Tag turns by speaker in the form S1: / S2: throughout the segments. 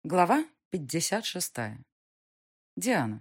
S1: Глава 56. Диана.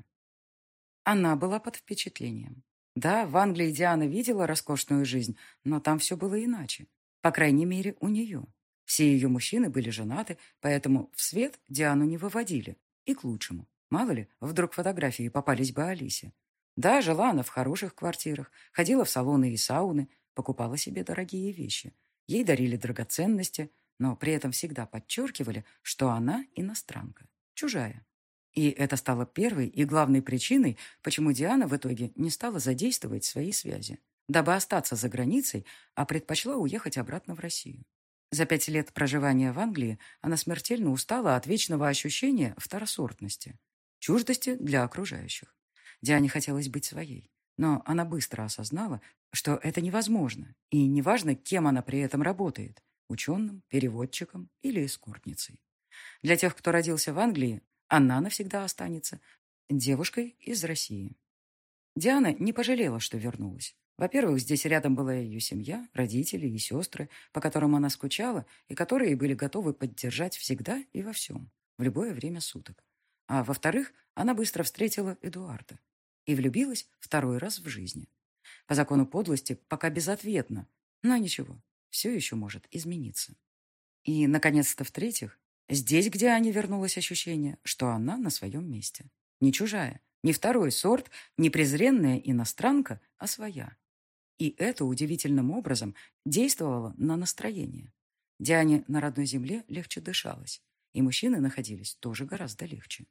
S1: Она была под впечатлением. Да, в Англии Диана видела роскошную жизнь, но там все было иначе. По крайней мере, у нее. Все ее мужчины были женаты, поэтому в свет Диану не выводили. И к лучшему. Мало ли, вдруг фотографии попались бы Алисе. Да, жила она в хороших квартирах, ходила в салоны и сауны, покупала себе дорогие вещи. Ей дарили драгоценности, но при этом всегда подчеркивали, что она иностранка, чужая. И это стало первой и главной причиной, почему Диана в итоге не стала задействовать свои связи, дабы остаться за границей, а предпочла уехать обратно в Россию. За 5 лет проживания в Англии она смертельно устала от вечного ощущения второсортности, чуждости для окружающих. Диане хотелось быть своей, но она быстро осознала, что это невозможно, и неважно, кем она при этом работает – ученым, переводчиком или эскортницей. Для тех, кто родился в Англии, она навсегда останется девушкой из России. Диана не пожалела, что вернулась. Во-первых, здесь рядом была ее семья, родители и сестры, по которым она скучала и которые были готовы поддержать всегда и во всем, в любое время суток. А во-вторых, она быстро встретила Эдуарда и влюбилась второй раз в жизни. По закону подлости пока безответно, но ничего, все еще может измениться. И, наконец-то, в-третьих, здесь, где Ане вернулось ощущение, что она на своем месте. Не чужая, не второй сорт, не презренная иностранка, а своя. И это удивительным образом действовало на настроение. Диане на родной земле легче дышалось, и мужчины находились тоже гораздо легче.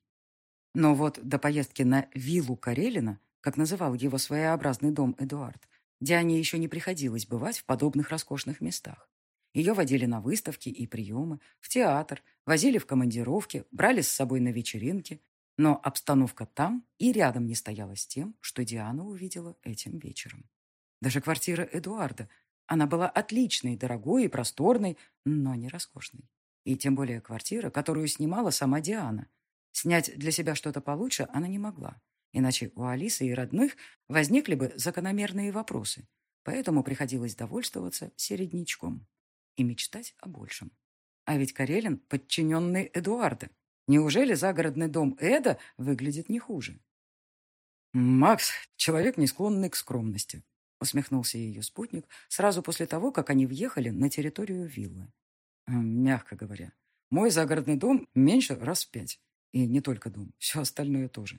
S1: Но вот до поездки на виллу Карелина, как называл его своеобразный дом Эдуард, Диане еще не приходилось бывать в подобных роскошных местах. Ее водили на выставки и приемы, в театр, возили в командировки, брали с собой на вечеринки. Но обстановка там и рядом не стояла с тем, что Диана увидела этим вечером. Даже квартира Эдуарда. Она была отличной, дорогой и просторной, но не роскошной. И тем более квартира, которую снимала сама Диана. Снять для себя что-то получше она не могла. Иначе у Алисы и родных возникли бы закономерные вопросы. Поэтому приходилось довольствоваться середнячком и мечтать о большем. А ведь Карелин – подчиненный Эдуарда. Неужели загородный дом Эда выглядит не хуже? «Макс – человек, не склонный к скромности», – усмехнулся ее спутник сразу после того, как они въехали на территорию виллы. «Мягко говоря, мой загородный дом меньше раз в 5. И не только дом, все остальное тоже».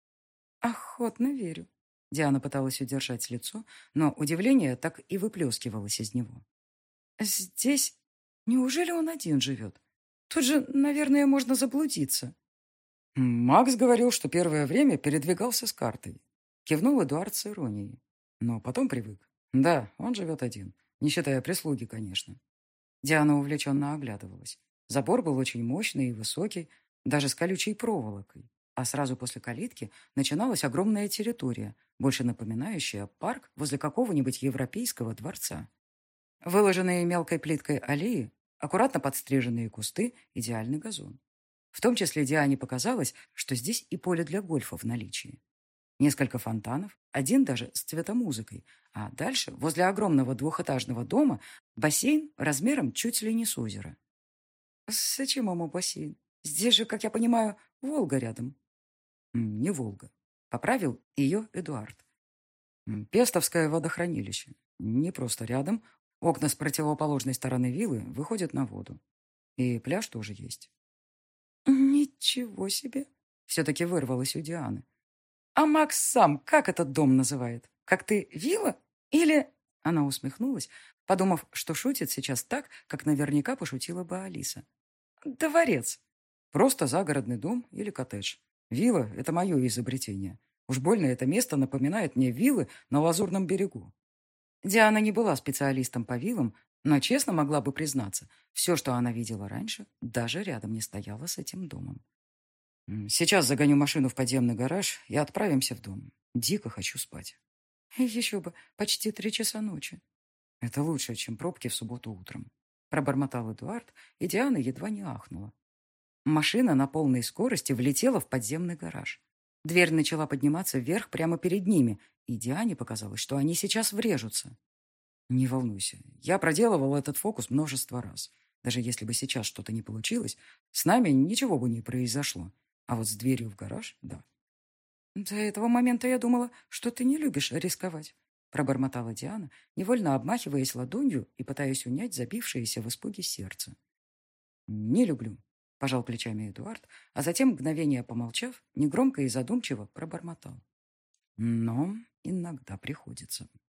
S1: «Охотно верю». Диана пыталась удержать лицо, но удивление так и выплескивалось из него. «Здесь? Неужели он один живет? Тут же, наверное, можно заблудиться». Макс говорил, что первое время передвигался с картой. Кивнул Эдуард с иронией. Но потом привык. Да, он живет один, не считая прислуги, конечно. Диана увлеченно оглядывалась. Забор был очень мощный и высокий, даже с колючей проволокой. А сразу после калитки начиналась огромная территория, больше напоминающая парк возле какого-нибудь европейского дворца. Выложенные мелкой плиткой аллеи, аккуратно подстриженные кусты, идеальный газон. В том числе Диане показалось, что здесь и поле для гольфа в наличии. Несколько фонтанов, один даже с цветомузыкой, а дальше, возле огромного двухэтажного дома, бассейн размером чуть ли не с озера. «Зачем ему бассейн? Здесь же, как я понимаю, Волга рядом». «Не Волга», — поправил ее Эдуард. «Пестовское водохранилище. Не просто рядом. Окна с противоположной стороны виллы выходят на воду. И пляж тоже есть». «Ничего себе!» — все-таки вырвалось у Дианы. «А Макс сам как этот дом называет? Как ты, вилла? Или...» Она усмехнулась, подумав, что шутит сейчас так, как наверняка пошутила бы Алиса. «Дворец. Просто загородный дом или коттедж. Вилла — это мое изобретение. Уж больно это место напоминает мне виллы на Лазурном берегу». Диана не была специалистом по виллам, но честно могла бы признаться, все, что она видела раньше, даже рядом не стояло с этим домом. «Сейчас загоню машину в подземный гараж и отправимся в дом. Дико хочу спать». «Еще бы, почти 3 часа ночи». «Это лучше, чем пробки в субботу утром», — пробормотал Эдуард, и Диана едва не ахнула. Машина на полной скорости влетела в подземный гараж. Дверь начала подниматься вверх прямо перед ними, и Диане показалось, что они сейчас врежутся. «Не волнуйся, я проделывал этот фокус множество раз. Даже если бы сейчас что-то не получилось, с нами ничего бы не произошло. А вот с дверью в гараж — да. До этого момента я думала, что ты не любишь рисковать, пробормотала Диана, невольно обмахиваясь ладонью и пытаясь унять забившееся в испуге сердце. Не люблю, пожал плечами Эдуард, а затем, мгновение помолчав, негромко и задумчиво пробормотал. Но иногда приходится.